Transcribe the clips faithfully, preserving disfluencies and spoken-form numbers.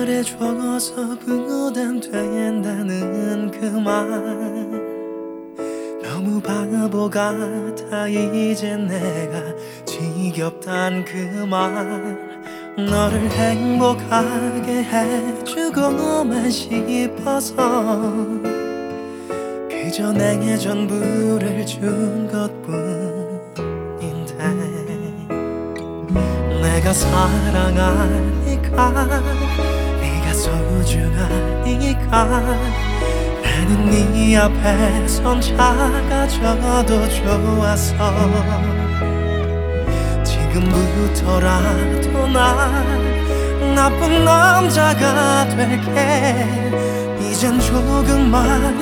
말해줘서 부담된다는 그 말 너무 바보 같아. 이제 내가 지겹단 그 말 너를 행복하게 해주고만 싶어서 그저 내게 전부를 준 것뿐인데 내가 사랑하니까 네가 소중하니까 나는 네 앞에 선 작아져도 좋았어. 지금부터라도 난 나쁜 남자가 될게. 이젠 조금만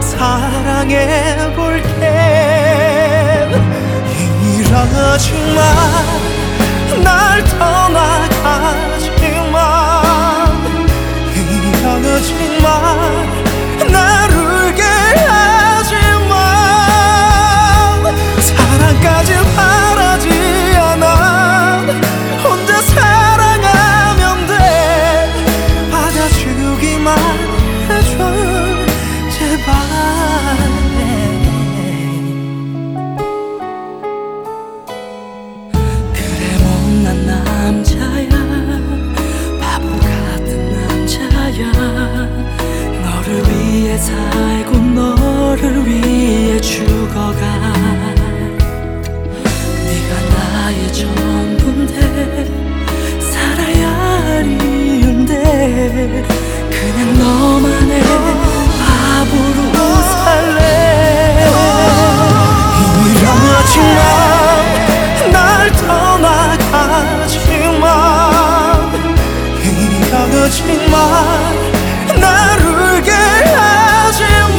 사랑해볼게. 이러지마 날 떠나가지마. 이러지마 날 울게 하지마. 사랑까지 바라지 않아. 혼자 사랑하면 돼. 받아주기만 해줘 제발. 그래 못난 남자야 바보 같은 남자야. 너를 위해 살고 너를 위해 죽어가. 네가 나의 전부인데 살아야 할 이유인데 그냥 너만의 바보로 살래. 이러지마 날 떠나가지마. 이러지마 날 울게 하지마.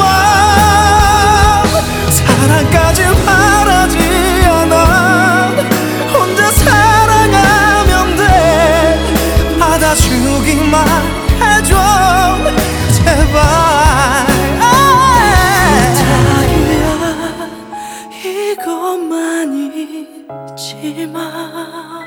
사랑까지 바라지 않아. 혼자 사랑하면 돼. 받아주기만 해줘 제발. 부탁이야 이것만 잊지마.